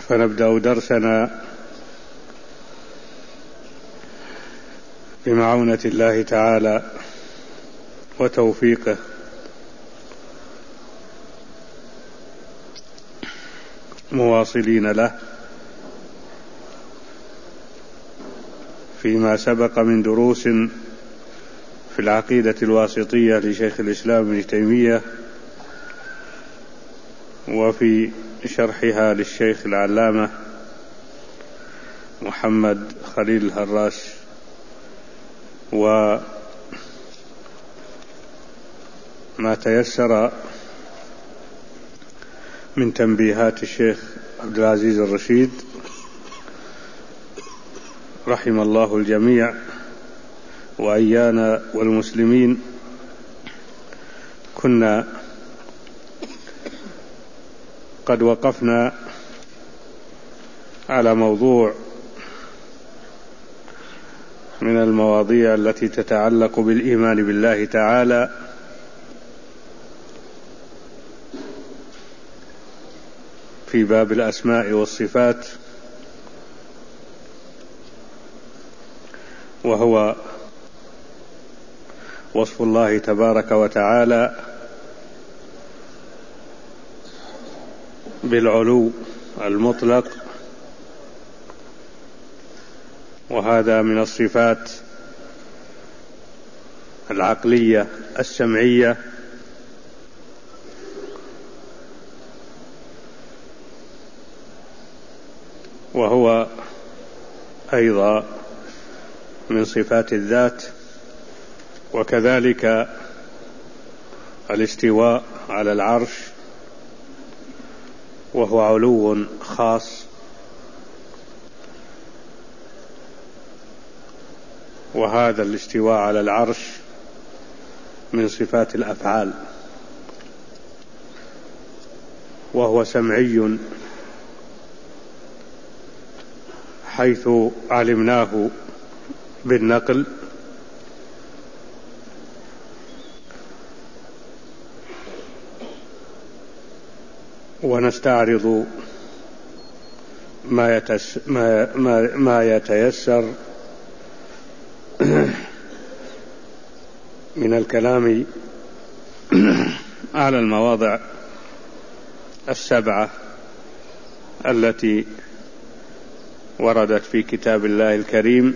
فنبدأ درسنا بمعونة الله تعالى وتوفيقه، مواصلين له فيما سبق من دروس في العقيدة الواسطية لشيخ الإسلام ابن تيمية، وفي شرحها للشيخ العلامة محمد خليل الهراس، وما تيسر من تنبيهات الشيخ عبد العزيز الرشيد رحم الله الجميع وإيانا والمسلمين. كنا قد وقفنا على موضوع من المواضيع التي تتعلق بالإيمان بالله تعالى، في باب الأسماء والصفات، وهو وصف الله تبارك وتعالى بالعلو المطلق، وهذا من الصفات العقلية السمعية، وهو أيضا من صفات الذات. وكذلك الاستواء على العرش، وهو علو خاص، وهذا الاستواء على العرش من صفات الأفعال، وهو سمعي حيث علمناه بالنقل، ونستعرض ما يتيسر من الكلام على المواضع السبعة التي وردت في كتاب الله الكريم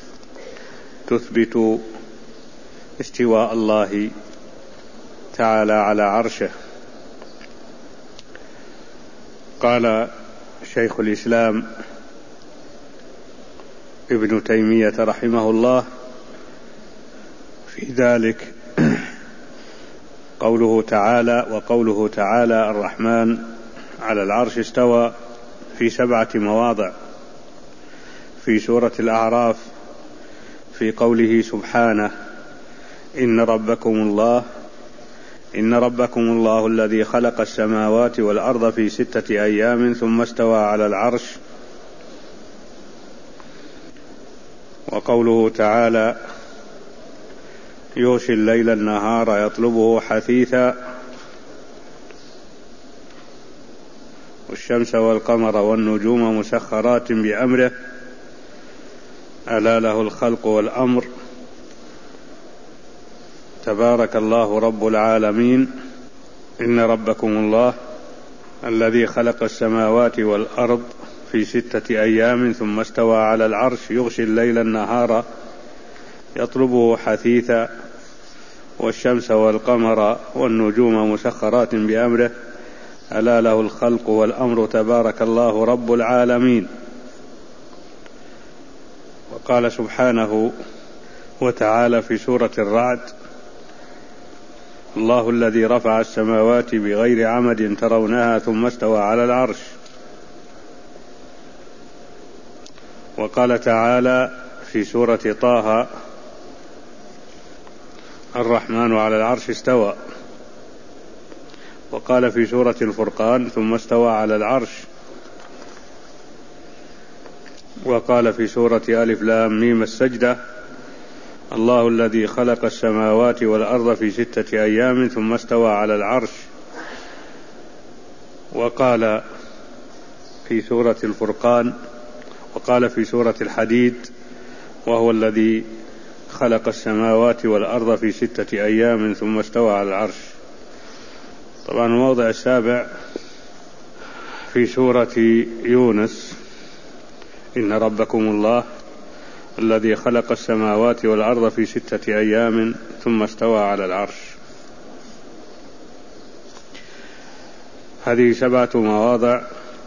تثبت استواء الله تعالى على عرشه. قال شيخ الإسلام ابن تيمية رحمه الله في ذلك قوله تعالى: وقوله تعالى الرحمن على العرش استوى، في 7 مواضع. في سورة الأعراف في قوله سبحانه: إن ربكم الله الذي خلق السماوات والأرض في 6 أيام ثم استوى على العرش. وقوله تعالى: يغشي الليل النهار يطلبه حثيثا، والشمس والقمر والنجوم مسخرات بأمره، ألا له الخلق والأمر، تبارك الله رب العالمين. إن ربكم الله الذي خلق السماوات والأرض في 6 أيام ثم استوى على العرش، يغشي الليل النهار يطلبه حثيثا، والشمس والقمر والنجوم مسخرات بأمره، ألا له الخلق والأمر، تبارك الله رب العالمين. وقال سبحانه وتعالى في سورة الرعد: الله الذي رفع السماوات بغير عمد ترونها ثم استوى على العرش. وقال تعالى في سورة طه: الرحمن على العرش استوى. وقال في سورة الفرقان: ثم استوى على العرش. وقال في سورة ألف لام ميم السجدة: الله الذي خلق السماوات والأرض في 6 أيام ثم استوى على العرش. وقال في سورة الفرقان، وقال في سورة الحديد: وهو الذي خلق السماوات والأرض في 6 أيام ثم استوى على العرش. طبعا الموضع السابع في سورة يونس: إن ربكم الله الذي خلق السماوات والأرض في 6 أيام ثم استوى على العرش. هذه 7 مواضع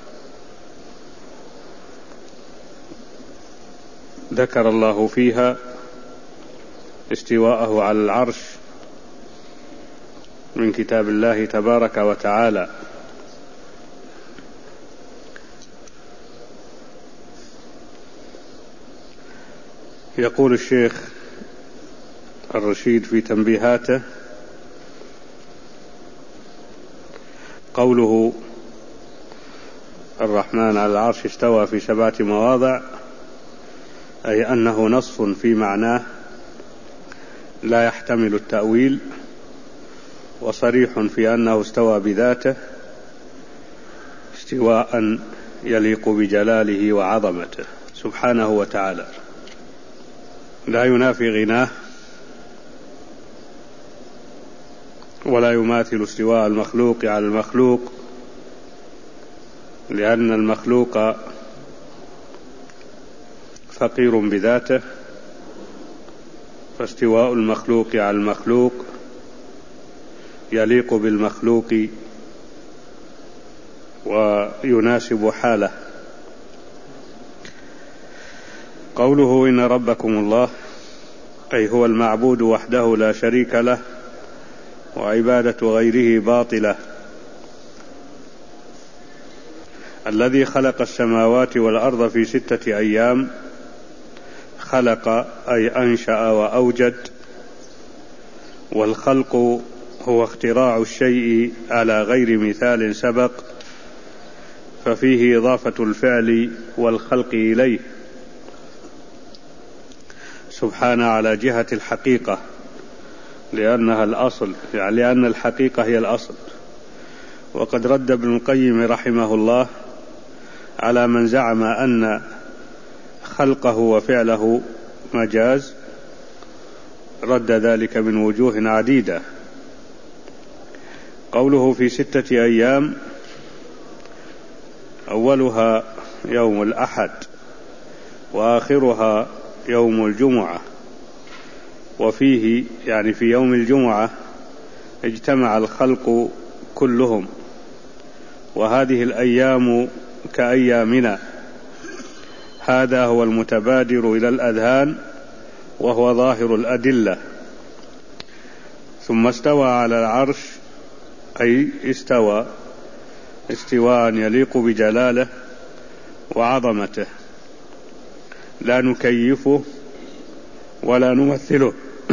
ذكر الله فيها استواءه على العرش من كتاب الله تبارك وتعالى. يقول الشيخ الرشيد في تنبيهاته: قوله الرحمن على العرش استوى في 7 مواضع، أي أنه نص في معناه لا يحتمل التأويل، وصريح في أنه استوى بذاته استواء يليق بجلاله وعظمته سبحانه وتعالى، لا ينافي غناه ولا يماثل استواء المخلوق على المخلوق، لأن المخلوق فقير بذاته، فاستواء المخلوق على المخلوق يليق بالمخلوق ويناسب حاله. قوله إن ربكم الله، أي هو المعبود وحده لا شريك له، وعبادة غيره باطلة، الذي خلق السماوات والأرض في 6 أيام. خلق أي أنشأ وأوجد، والخلق هو اختراع الشيء على غير مثال سبق، ففيه إضافة الفعل والخلق إليه سبحانه على جهة الحقيقة، لأنها الأصل، يعني لأن الحقيقة هي الأصل. وقد رد ابن القيم رحمه الله على من زعم أن خلقه وفعله مجاز، رد ذلك من وجوه عديدة. قوله في 6 أيام، أولها يوم الأحد، وآخرها يوم الجمعة، وفيه يعني في يوم الجمعة اجتمع الخلق كلهم، وهذه الأيام كأيامنا، هذا هو المتبادر إلى الأذهان وهو ظاهر الأدلة. ثم استوى على العرش، أي استوى استواء يليق بجلاله وعظمته، لا نكيفه ولا نمثله.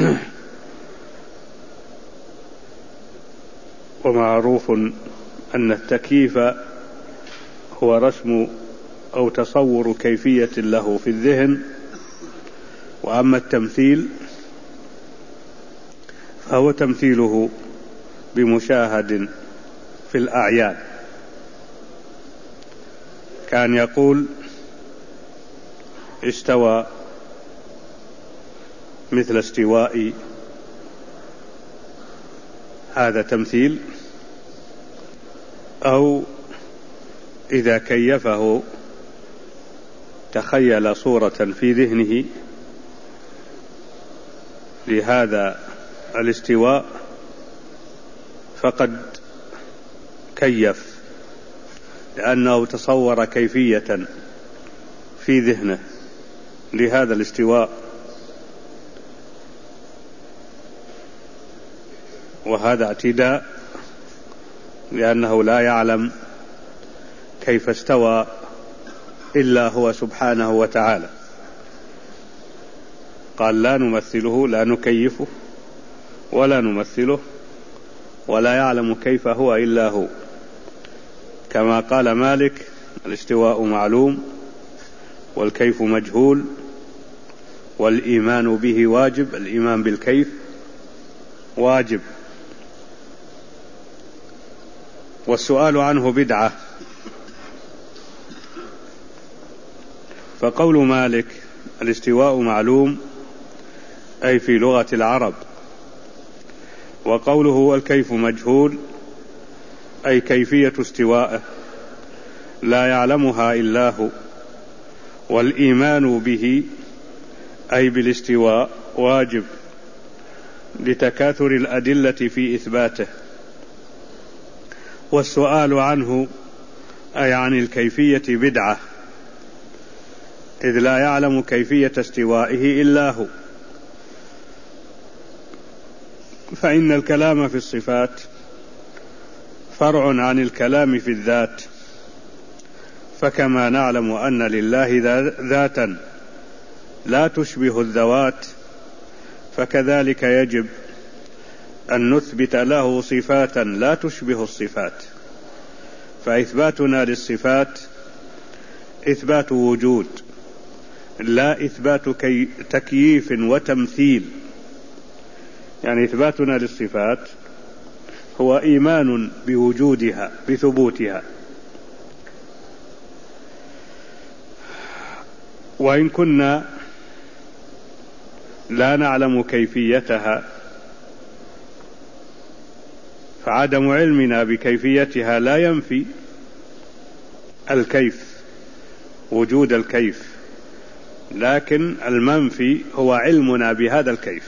ومعروف أن التكييف هو رسم أو تصور كيفية له في الذهن، وأما التمثيل فهو تمثيله بمشاهد في الأعيان. كان يقول استوى مثل استوائي، هذا تمثيل، أو إذا كيفه تخيل صورة في ذهنه لهذا الاستواء فقد كيف، لأنه تصور كيفية في ذهنه لهذا الاستواء، وهذا اعتداء، لأنه لا يعلم كيف استوى إلا هو سبحانه وتعالى. قال لا نمثله، لا نكيفه ولا نمثله، ولا يعلم كيف هو إلا هو. كما قال مالك: الاستواء معلوم والكيف مجهول، والإيمان به واجب، الإيمان بالكيف واجب، والسؤال عنه بدعة. فقول مالك الاستواء معلوم أي في لغة العرب، وقوله والكيف مجهول أي كيفية استوائه لا يعلمها إلا هو، والإيمان به أي بالاستواء واجب لتكاثر الأدلة في إثباته، والسؤال عنه أي عن الكيفية بدعة، إذ لا يعلم كيفية استوائه إلا هو. فإن الكلام في الصفات فرع عن الكلام في الذات، فكما نعلم أن لله ذاتا لا تشبه الذوات، فكذلك يجب أن نثبت له صفاتا لا تشبه الصفات. فإثباتنا للصفات إثبات وجود لا إثبات تكييف وتمثيل، يعني إثباتنا للصفات هو إيمان بوجودها بثبوتها، وإن كنا لا نعلم كيفيتها فعدم علمنا بكيفيتها لا ينفي الكيف، وجود الكيف، لكن المنفي هو علمنا بهذا الكيف،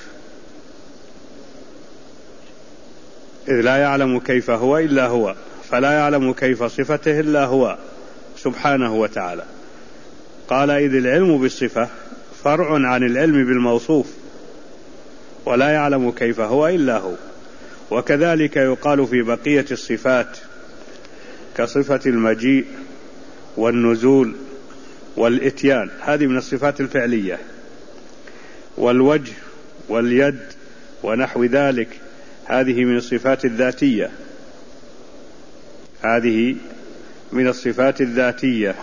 إذ لا يعلم كيف هو إلا هو، فلا يعلم كيف صفته إلا هو سبحانه وتعالى. قال إذ العلم بالصفة فرع عن العلم بالموصوف، ولا يعلم كيف هو إلا هو. وكذلك يقال في بقية الصفات كصفة المجيء والنزول والإتيان، هذه من الصفات الفعلية، والوجه واليد ونحو ذلك، هذه من الصفات الذاتية، هذه من الصفات الذاتية.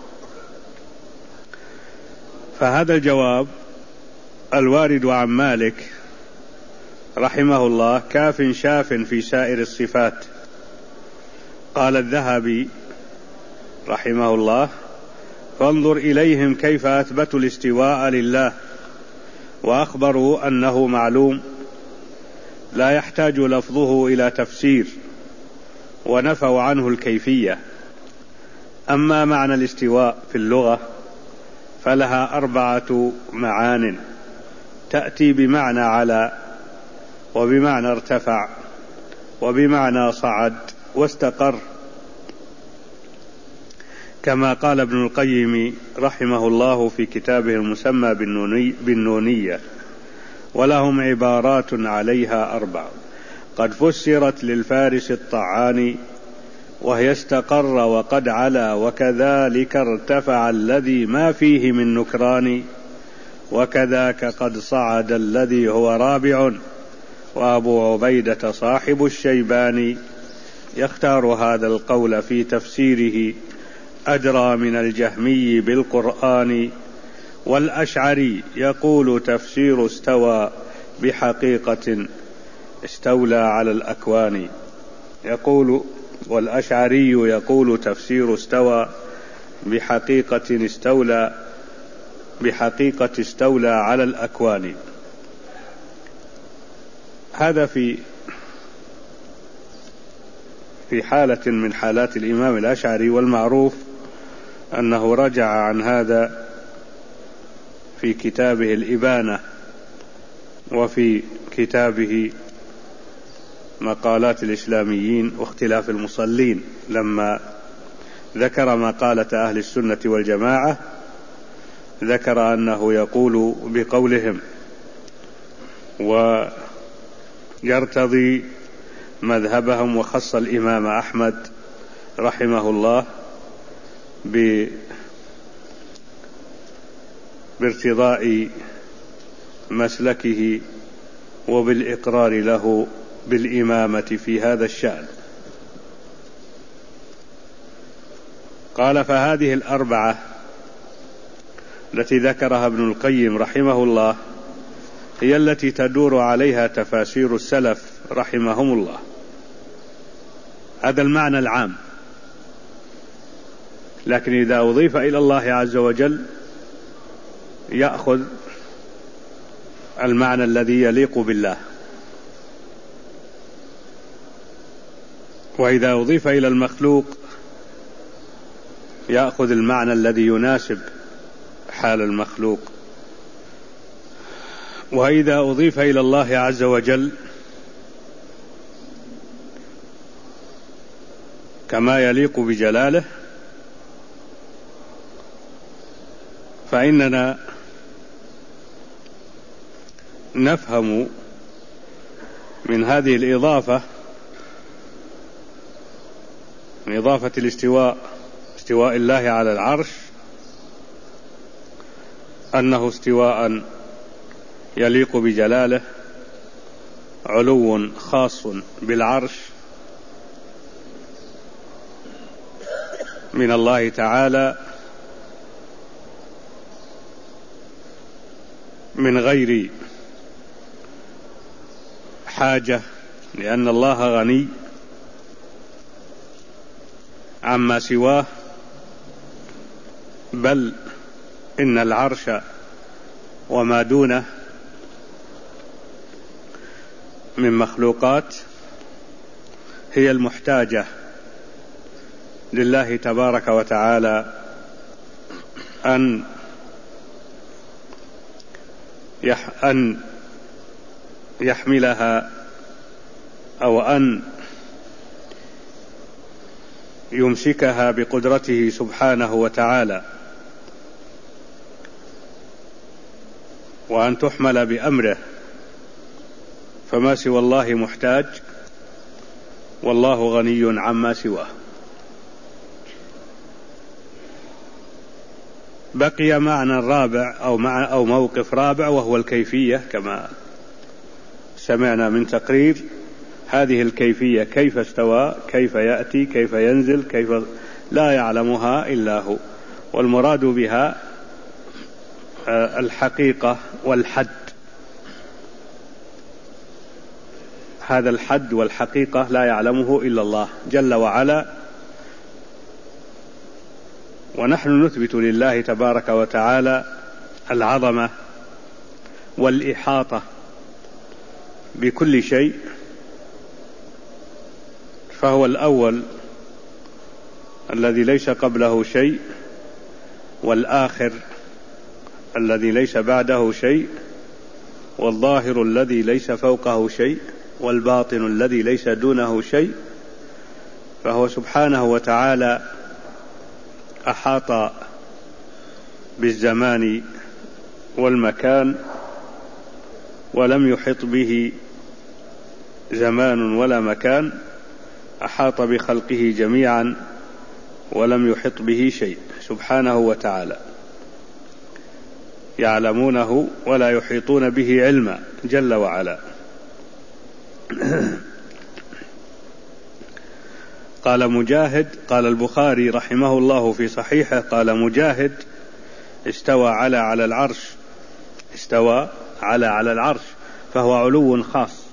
فهذا الجواب الوارد عن مالك رحمه الله كاف شاف في سائر الصفات. قال الذهبي رحمه الله فانظر إليهم كيف أثبتوا الاستواء لله وأخبروا أنه معلوم لا يحتاج لفظه إلى تفسير، ونفوا عنه الكيفية. أما معنى الاستواء في اللغة فلها 4 معان، تأتي بمعنى على، وبمعنى ارتفع، وبمعنى صعد واستقر، كما قال ابن القيم رحمه الله في كتابه المسمى بالنونية. ولهم عبارات عليها 4 قد فسرت للفارس الطعان، وهي استقر وقد علا، وكذلك ارتفع الذي ما فيه من نكران، وكذاك قد صعد الذي هو رابع، وأبو عبيدة صاحب الشيباني يختار هذا القول في تفسيره أدرى من الجهمي بالقرآن. والأشعري يقول تفسير استوى بحقيقة استولى على الأكوان، والأشعري يقول تفسير استوى بحقيقة استولى على الأكوان. هذا في حالة من حالات الإمام الأشعري، والمعروف أنه رجع عن هذا في كتابه الإبانة، وفي كتابه مقالات الإسلاميين واختلاف المصلين، لما ذكر مقالة أهل السنة والجماعة ذكر أنه يقول بقولهم ويرتضي مذهبهم، وخص الإمام أحمد رحمه الله بارتضاء مسلكه وبالإقرار له بالإمامة في هذا الشأن. قال فهذه 4 التي ذكرها ابن القيم رحمه الله هي التي تدور عليها تفاسير السلف رحمهم الله. هذا المعنى العام، لكن إذا أضيف إلى الله عز وجل يأخذ المعنى الذي يليق بالله، وإذا أضيف إلى المخلوق يأخذ المعنى الذي يناسب حال المخلوق، وإذا أضيف إلى الله عز وجل كما يليق بجلاله فإننا نفهم من هذه الإضافة، من إضافة الاستواء، استواء الله على العرش، أنه استواء يليق بجلاله، علو خاص بالعرش من الله تعالى من غير حاجة، لأن الله غني عما سواه، بل إن العرش وما دونه من مخلوقات هي المحتاجة لله تبارك وتعالى أن يحملها أو أن يمسكها بقدرته سبحانه وتعالى، وأن تحمل بأمره، فما سوى الله محتاج، والله غني عما سواه. بقي معنى رابع أو موقف رابع، وهو الكيفية، كما سمعنا من تقرير هذه الكيفية، كيف استوى، كيف يأتي، كيف ينزل، كيف لا يعلمها إلا هو، والمراد بها الحقيقة والحد. هذا الحد والحقيقة لا يعلمه إلا الله جل وعلا، ونحن نثبت لله تبارك وتعالى العظمة والإحاطة بكل شيء، فهو الأول الذي ليس قبله شيء، والآخر الذي ليس بعده شيء، والظاهر الذي ليس فوقه شيء، والباطن الذي ليس دونه شيء. فهو سبحانه وتعالى أحاط بالزمان والمكان، ولم يحط به زمان ولا مكان، أحاط بخلقه جميعا ولم يحط به شيء سبحانه وتعالى، يعلمونه ولا يحيطون به علما جل وعلا. قال مجاهد، قال البخاري رحمه الله في صحيحه، قال مجاهد: استوى على العرش، استوى على العرش، فهو علو خاص،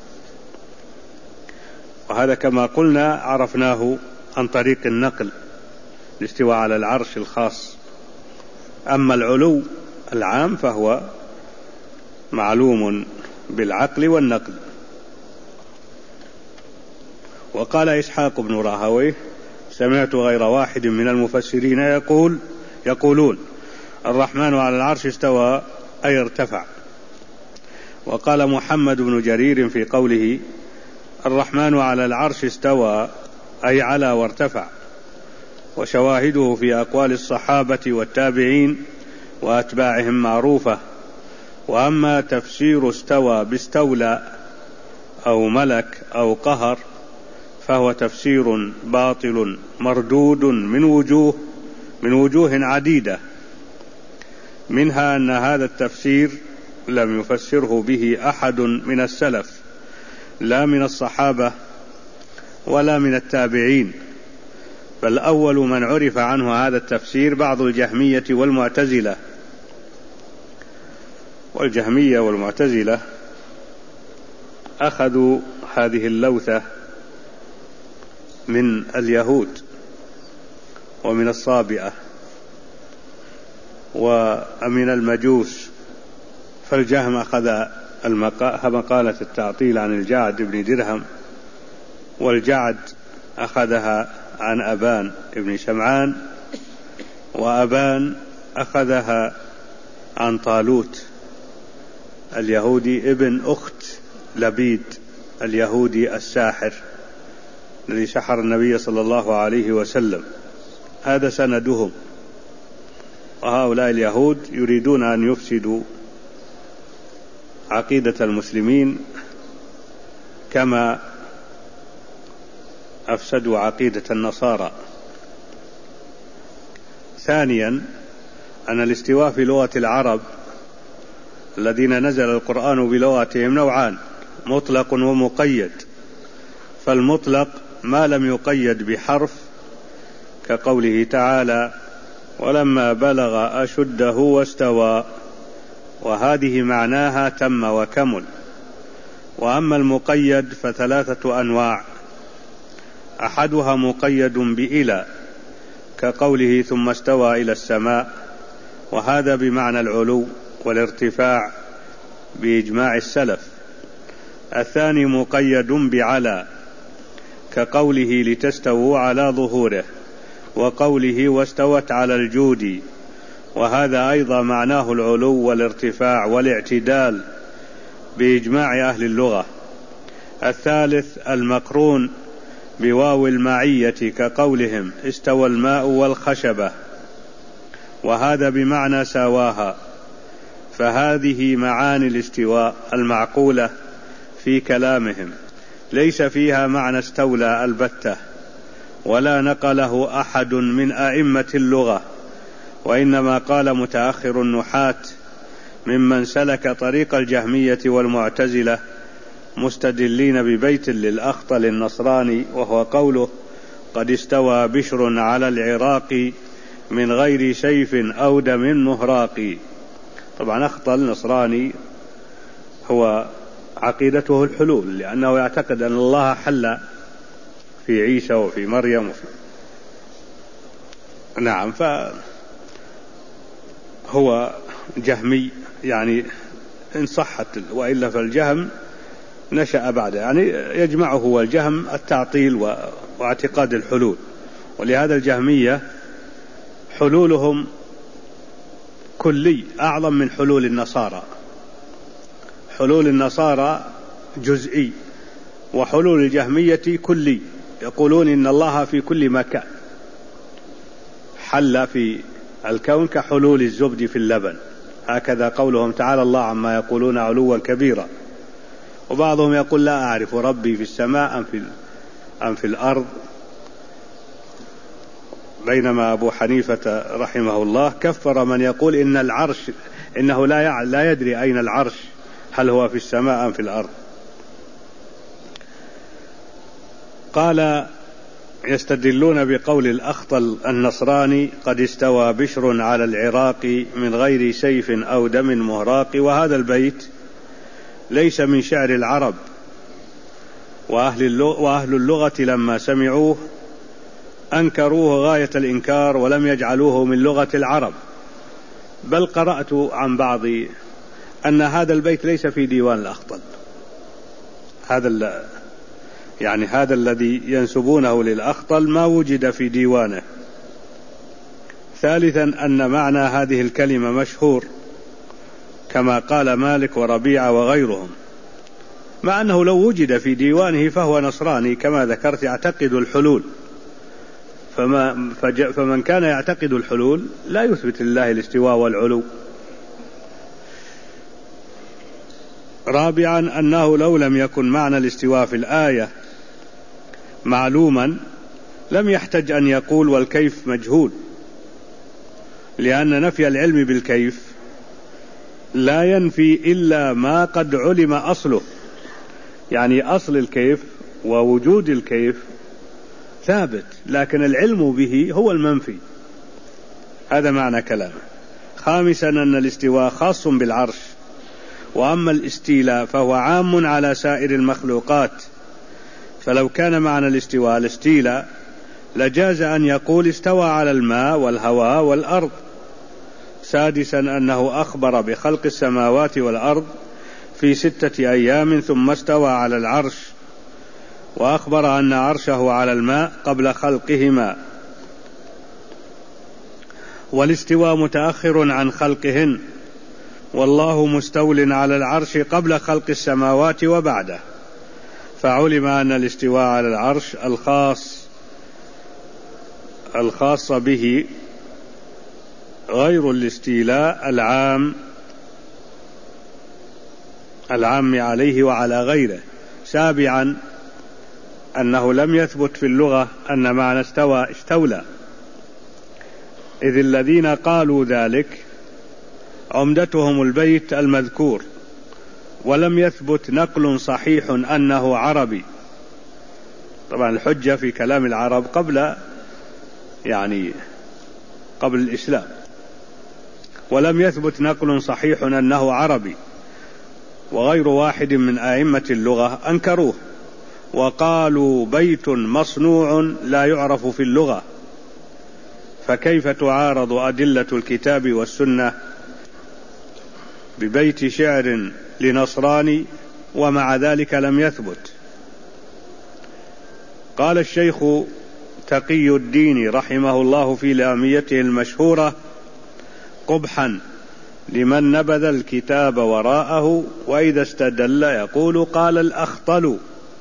وهذا كما قلنا عرفناه عن طريق النقل، الاستواء على العرش الخاص. أما العلو العام فهو معلوم بالعقل والنقل. وقال إسحاق بن راهويه: سمعت غير واحد من المفسرين يقولون الرحمن على العرش استوى أي ارتفع. وقال محمد بن جرير في قوله الرحمن على العرش استوى أي على وارتفع، وشواهده في أقوال الصحابة والتابعين وأتباعهم معروفة. وأما تفسير استوى باستولى أو ملك أو قهر فهو تفسير باطل مردود من وجوه عديدة، منها أن هذا التفسير لم يفسره به أحد من السلف، لا من الصحابة ولا من التابعين، بل أول من عرف عنه هذا التفسير بعض الجهمية والمعتزلة. والجهمية والمعتزلة أخذوا هذه اللوثة من اليهود ومن الصابئة، ومن المجوس. فالجهم أخذ مقالة التعطيل عن الجعد بن درهم، والجعد أخذها عن أبان بن شمعان، وأبان أخذها عن طالوت اليهودي ابن أخت لبيد اليهودي الساحر الذي سحر النبي صلى الله عليه وسلم. هذا سندهم. وهؤلاء اليهود يريدون أن يفسدوا عقيدة المسلمين كما أفسدوا عقيدة النصارى. ثانيا، أن الاستواء في لغة العرب الذين نزل القرآن بلغتهم نوعان: مطلق ومقيد. فالمطلق ما لم يقيد بحرف، كقوله تعالى: ولما بلغ أشده واستوى، وهذه معناها تم وكمل. وأما المقيد فثلاثة أنواع: أحدها مقيد بإلى، كقوله ثم استوى إلى السماء، وهذا بمعنى العلو والارتفاع بإجماع السلف. الثاني مقيد بعلى، كقوله لتستووا على ظهوره، وقوله واستوت على الجود، وهذا أيضا معناه العلو والارتفاع والاعتدال بإجماع أهل اللغة. الثالث المقرون بواو المعية، كقولهم استوى الماء والخشبة، وهذا بمعنى ساواها. فهذه معاني الاستواء المعقولة في كلامهم، ليس فيها معنى استولى البتة، ولا نقله أحد من أئمة اللغة، وإنما قال متأخر النحاة ممن سلك طريق الجهمية والمعتزلة، مستدلين ببيت للأخطل النصراني، وهو قوله: قد استوى بشر على العراق من غير سيف أو دم مهراق. طبعا أخطل نصراني هو عقيدته الحلول، لأنه يعتقد أن الله حل في عيسى وفي مريم نعم، فهو جهمي يعني إن صحت، وإلا فالجهم نشأ بعد، يعني يجمعه والجهم التعطيل واعتقاد الحلول. ولهذا الجهمية حلولهم كلي أعظم من حلول النصارى. حلول النصارى جزئي، وحلول الجهمية كلي، يقولون إن الله في كل مكان، حل في الكون كحلول الزبد في اللبن، هكذا قولهم تعالى الله عما يقولون علوا كبيرا. وبعضهم يقول لا أعرف ربي في السماء أم في الأرض، بينما أبو حنيفة رحمه الله كفر من يقول إن العرش إنه لا يدري أين العرش، هل هو في السماء أم في الأرض. قال: يستدلون بقول الأخطل النصراني: قد استوى بشر على العراق من غير سيف أو دم مهراق. وهذا البيت ليس من شعر العرب، وأهل اللغة لما سمعوه أنكروه غاية الإنكار، ولم يجعلوه من لغة العرب. بل قرأت عن بعض أن هذا البيت ليس في ديوان الأخطل، هذا الذي ينسبونه للأخطل ما وجد في ديوانه. ثالثا، أن معنى هذه الكلمة مشهور كما قال مالك وربيعة وغيرهم، مع أنه لو وجد في ديوانه فهو نصراني كما ذكرت يعتقد الحلول. فمن كان يعتقد الحلول لا يثبت لله الاستواء والعلو. رابعا، أنه لو لم يكن معنى الاستواء في الآية معلوما لم يحتج أن يقول والكيف مجهول، لأن نفي العلم بالكيف لا ينفي إلا ما قد علم أصله، يعني أصل الكيف ووجود الكيف ثابت، لكن العلم به هو المنفي. هذا معنى كلامه. خامسا، أن الاستواء خاص بالعرش، وأما الاستيلاء فهو عام على سائر المخلوقات. فلو كان معنى الاستواء لجاز أن يقول استوى على الماء والهواء والأرض، سادسا أنه أخبر بخلق السماوات والأرض في 6 أيام ثم استوى على العرش، وأخبر أن عرشه على الماء قبل خلقهما، والاستواء متأخر عن خلقهن، والله مستول على العرش قبل خلق السماوات وبعده، فعلم أن الاستواء على العرش الخاص به غير الاستيلاء العام عليه وعلى غيره. سابعا أنه لم يثبت في اللغة أن معنى استولى، إذ الذين قالوا ذلك عمدتهم البيت المذكور، ولم يثبت نقل صحيح أنه عربي. طبعا الحجة في كلام العرب قبل الإسلام، ولم يثبت نقل صحيح أنه عربي، وغير واحد من أئمة اللغة أنكروه وقالوا بيت مصنوع لا يعرف في اللغة، فكيف تعارض أدلة الكتاب والسنة ببيت شعر لنصراني ومع ذلك لم يثبت؟ قال الشيخ تقي الدين رحمه الله في لاميته المشهورة: قبحا لمن نبذ الكتاب وراءه وإذا استدل يقول قال الأخطل.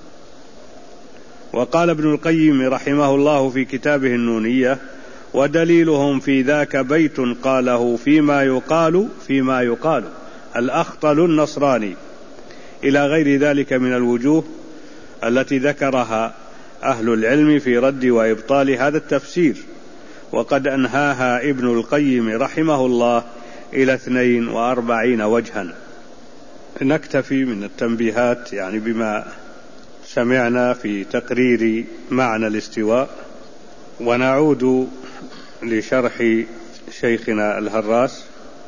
وقال ابن القيم رحمه الله في كتابه النونية: ودليلهم في ذاك بيت قاله فيما يقال الأخطل النصراني، إلى غير ذلك من الوجوه التي ذكرها أهل العلم في رد وإبطال هذا التفسير، وقد أنهاها ابن القيم رحمه الله إلى 42 وجها. نكتفي من التنبيهات بما سمعنا في تقرير معنى الاستواء، ونعود لشرح شيخنا الهراس.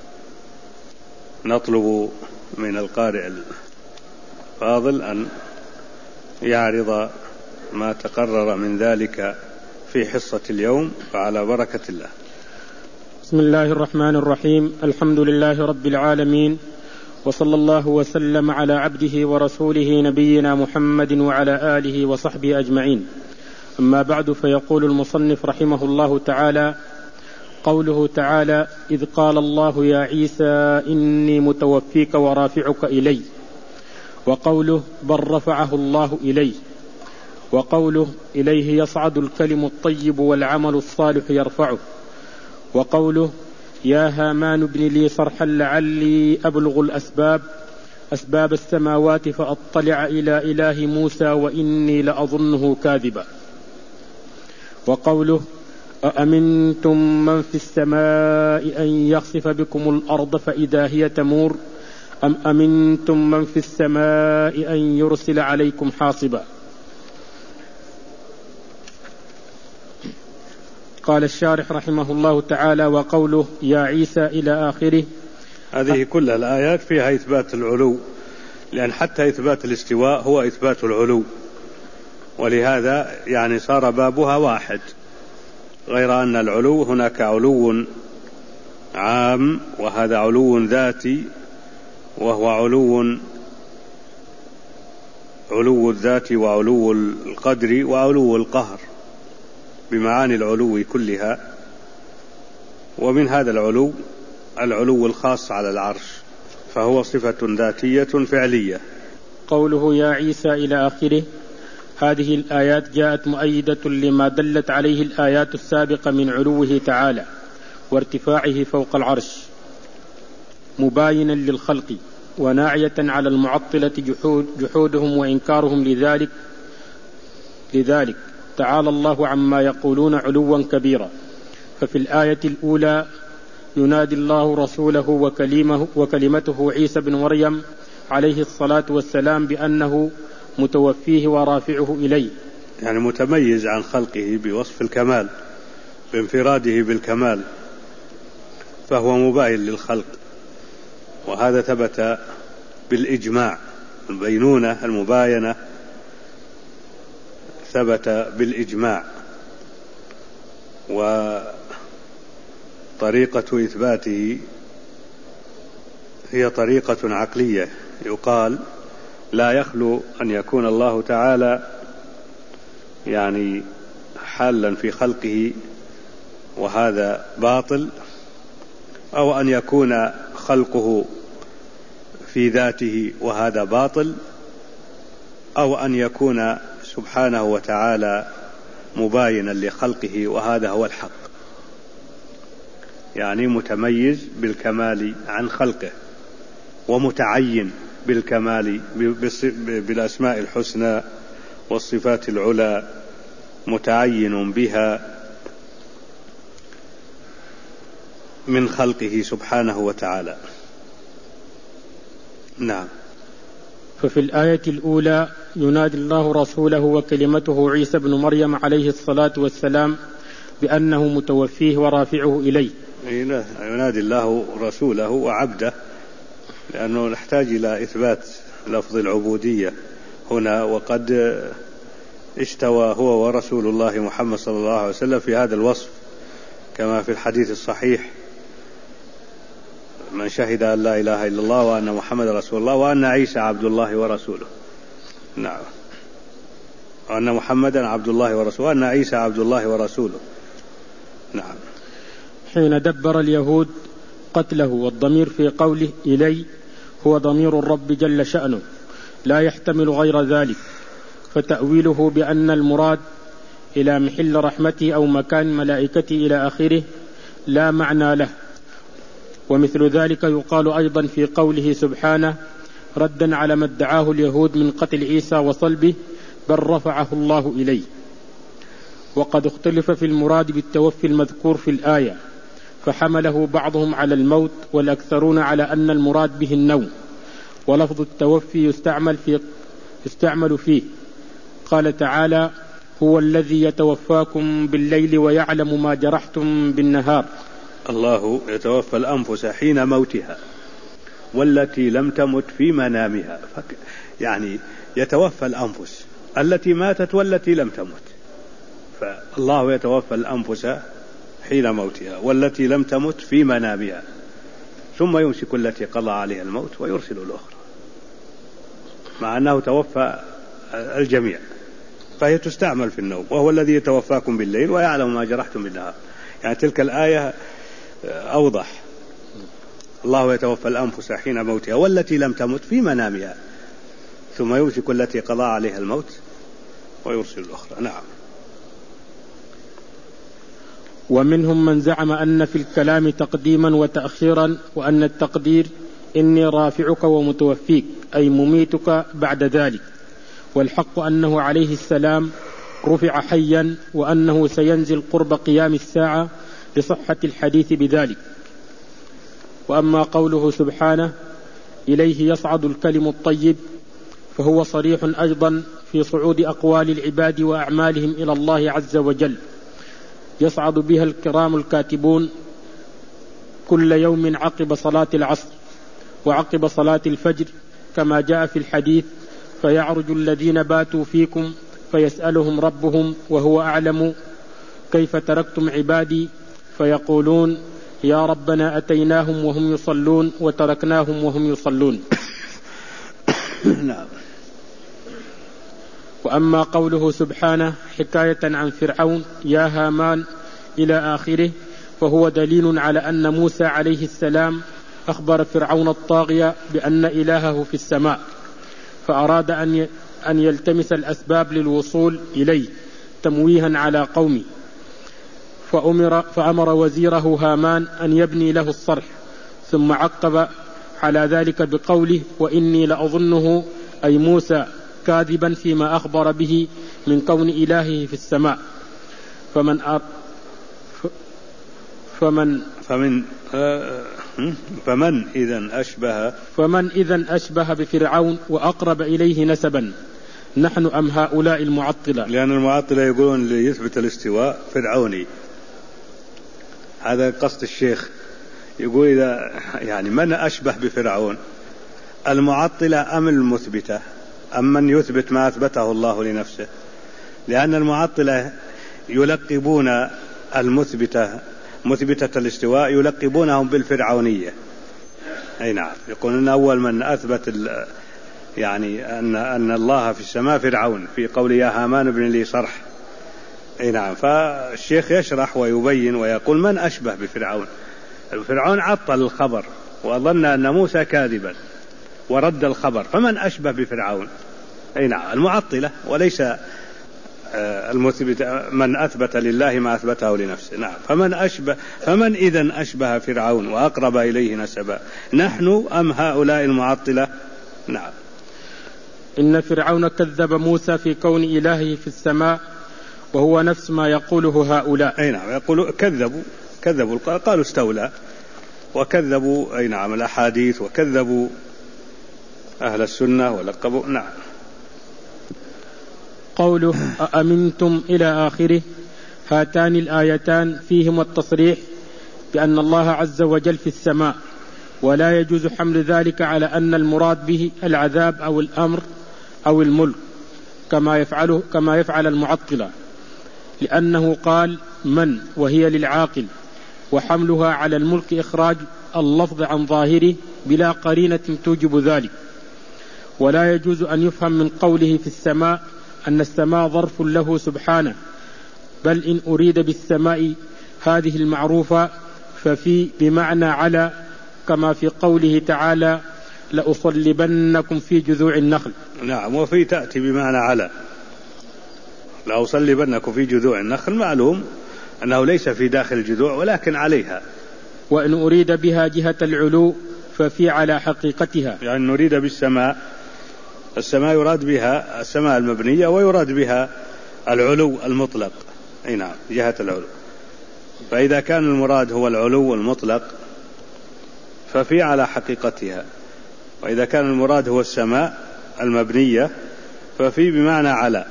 نطلب من القارئ الفاضل أن يعرض ما تقرر من ذلك في حصة اليوم، فعلى بركة الله. بسم الله الرحمن الرحيم. الحمد لله رب العالمين، وصلى الله وسلم على عبده ورسوله نبينا محمد وعلى آله وصحبه أجمعين. أما بعد، فيقول المصنف رحمه الله تعالى: قوله تعالى: إذ قال الله يا عيسى إني متوفيك ورافعك إلي، وقوله بل رفعه الله إليه، وقوله إليه يصعد الكلم الطيب والعمل الصالح يرفعه، وقوله يا هامان ابن لي صرحا لعلي أبلغ أسباب السماوات فأطلع إلى إله موسى وإني لأظنه كاذبا، وقوله أأمنتم من في السماء أن يخسف بكم الأرض فإذا هي تمور أم أمنتم من في السماء أن يرسل عليكم حاصبا. قال الشارح رحمه الله تعالى: وقوله يا عيسى إلى آخره. هذه كل الآيات فيها إثبات العلو، لأن حتى إثبات الاستواء هو إثبات العلو، ولهذا صار بابها واحد، غير أن العلو هناك علو عام، وهذا علو ذاتي، وهو علو الذات وعلو القدر وعلو القهر بمعاني العلو كلها. ومن هذا العلو الخاص على العرش، فهو صفة ذاتية فعلية. قوله يا عيسى إلى آخره. هذه الآيات جاءت مؤيدة لما دلت عليه الآيات السابقة من علوه تعالى وارتفاعه فوق العرش، مباينا للخلق، وناعية على المعطلة جحودهم وإنكارهم لذلك تعالى الله عما يقولون علوا كبيرا. ففي الآية الأولى ينادي الله رسوله وكلمته عيسى بن مريم عليه الصلاة والسلام بأنه متوفيه ورافعه إليه، متميز عن خلقه بوصف الكمال، بانفراده بالكمال، فهو مباين للخلق، وهذا ثبت بالإجماع. البينونة المباينة ثبت بالإجماع، طريقة إثباته هي طريقة عقلية. يقال لا يخلو أن يكون الله تعالى يعني حالا في خلقه وهذا باطل، أو أن يكون خلقه في ذاته وهذا باطل، أو أن يكون سبحانه وتعالى مباينا لخلقه وهذا هو الحق، يعني متميز بالكمال عن خلقه ومتعين بالكمال بالأسماء الحسنى والصفات العلى، متعين بها من خلقه سبحانه وتعالى. نعم. ففي الآية الأولى ينادي الله رسوله وكلمته عيسى بن مريم عليه الصلاة والسلام بأنه متوفيه ورافعه إليه. ينادي الله رسوله وعبده، لأنه نحتاج إلى إثبات لفظ العبودية هنا، وقد استوى هو ورسول الله محمد صلى الله عليه وسلم في هذا الوصف كما في الحديث الصحيح: من شهد أن لا إله إلا الله وأن محمد رسول الله وأن عيسى عبد الله ورسوله. نعم. وأن محمدا عبد الله ورسوله وأن عيسى عبد الله ورسوله. نعم. حين دبر اليهود قتله، والضمير في قوله إلي هو ضمير الرب جل شأنه لا يحتمل غير ذلك، فتأويله بأن المراد إلى محل رحمته أو مكان ملائكته إلى آخره لا معنى له. ومثل ذلك يقال أيضا في قوله سبحانه ردا على ما ادعاه اليهود من قتل عيسى وصلبه بل رفعه الله إليه. وقد اختلف في المراد بالتوفي المذكور في الآية، فحمله بعضهم على الموت والأكثرون على أن المراد به النوم، ولفظ التوفي يستعمل فيه. قال تعالى هو الذي يتوفاكم بالليل ويعلم ما جرحتم بالنهار. الله يتوفى الأنفس حين موتها والتي لم تمت في منامها، يعني يتوفى الأنفس التي ماتت والتي لم تمت، فالله يتوفى الأنفس حين موتها والتي لم تمت في منامها، ثم يمسك التي قضى عليها الموت ويرسل الأخرى، مع أنه توفى الجميع، فهي تستعمل في النوم. وهو الذي يتوفاكم بالليل ويعلم ما جرحتم بالنهار، يعني تلك الآية أوضح. الله يتوفى الأنفس حين موتها والتي لم تمت في منامها ثم يمسك التي قضى عليها الموت ويرسل الأخرى. نعم. ومنهم من زعم أن في الكلام تقديما وتأخيرا، وأن التقدير إني رافعك ومتوفيك أي مميتك بعد ذلك، والحق أنه عليه السلام رفع حيا، وأنه سينزل قرب قيام الساعة لصحة الحديث بذلك. وأما قوله سبحانه إليه يصعد الكلم الطيب، فهو صريح أيضا في صعود أقوال العباد وأعمالهم إلى الله عز وجل، يصعد بها الكرام الكاتبون كل يوم عقب صلاة العصر وعقب صلاة الفجر، كما جاء في الحديث فيعرج الذين باتوا فيكم فيسألهم ربهم وهو أعلم كيف تركتم عبادي، فيقولون يا ربنا أتيناهم وهم يصلون وتركناهم وهم يصلون. نعم. وأما قوله سبحانه حكاية عن فرعون يا هامان إلى آخره، فهو دليل على أن موسى عليه السلام أخبر فرعون الطاغية بأن إلهه في السماء، فأراد أن يلتمس الأسباب للوصول إليه تمويها على قومه، فأمر وزيره هامان أن يبني له الصرح، ثم عقب على ذلك بقوله وإني لأظنه أي موسى كاذبا فيما أخبر به من كون إلهه في السماء. فمن إذن أشبه بفرعون وأقرب إليه نسبا، نحن أم هؤلاء المعطلة؟ لأن المعطلة يقولون ليثبت الاستواء فرعوني، هذا قصد الشيخ. يقول إذا يعني من أشبه بفرعون، المعطلة أم المثبتة أم من يثبت ما أثبته الله لنفسه؟ لأن المعطلة يلقبون المثبتة مثبتة الاستواء يلقبونهم بالفرعونية. أي نعم، يقولون أول من أثبت يعني أن الله في السماء فرعون في قول يا هامان ابن لي صرح. أي نعم، فالشيخ يشرح ويبين ويقول من أشبه بفرعون. فرعون عطل الخبر وظن أن موسى كاذبا ورد الخبر، فمن أشبه بفرعون؟ أي نعم، المعطلة وليس المثبت، من أثبت لله ما أثبته لنفسه. نعم، فمن إذن أشبه فرعون وأقرب إليه نسبا، نحن أم هؤلاء المعطلة؟ نعم. إن فرعون كذب موسى في كون إلهه في السماء، وهو نفس ما يقوله هؤلاء. أي نعم، يقولوا كذبوا قالوا استولى، وكذبوا أي نعم الأحاديث، وكذبوا أهل السنة ولقبوا. نعم. قوله أأمنتم إلى آخره، هاتان الآيتان فيهما التصريح بأن الله عز وجل في السماء، ولا يجوز حمل ذلك على أن المراد به العذاب أو الأمر أو الملك كما يفعل المعطلة، لأنه قال من وهي للعاقل، وحملها على الملك إخراج اللفظ عن ظاهره بلا قرينة توجب ذلك. ولا يجوز أن يفهم من قوله في السماء أن السماء ظرف له سبحانه، بل إن أريد بالسماء هذه المعروفة ففي بمعنى على، كما في قوله تعالى لأصلبنكم في جذوع النخل. نعم، وفي تأتي بمعنى على، لأصلبنكم في جذوع النخل، معلوم أنه ليس في داخل الجذوع ولكن عليها. وإن أريد بها جهة العلو ففي على حقيقتها، يعني نريد بالسماء، السماء يراد بها السماء المبنية، ويراد بها العلو المطلق. أي نعم، جهة العلو. فإذا كان المراد هو العلو المطلق ففي على حقيقتها، وإذا كان المراد هو السماء المبنية ففي بمعنى على.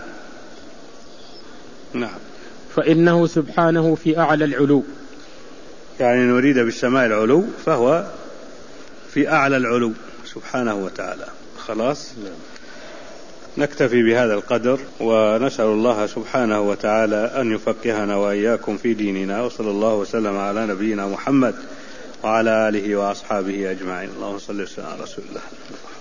نعم. فإنه سبحانه في أعلى العلو، يعني نريد بالسماء العلو فهو في أعلى العلو سبحانه وتعالى. خلاص، نكتفي بهذا القدر، ونسأل الله سبحانه وتعالى أن يفقهنا وإياكم في ديننا، وصلى الله وسلم على نبينا محمد وعلى آله وأصحابه أجمعين. اللهم صل وسلم على رسول الله.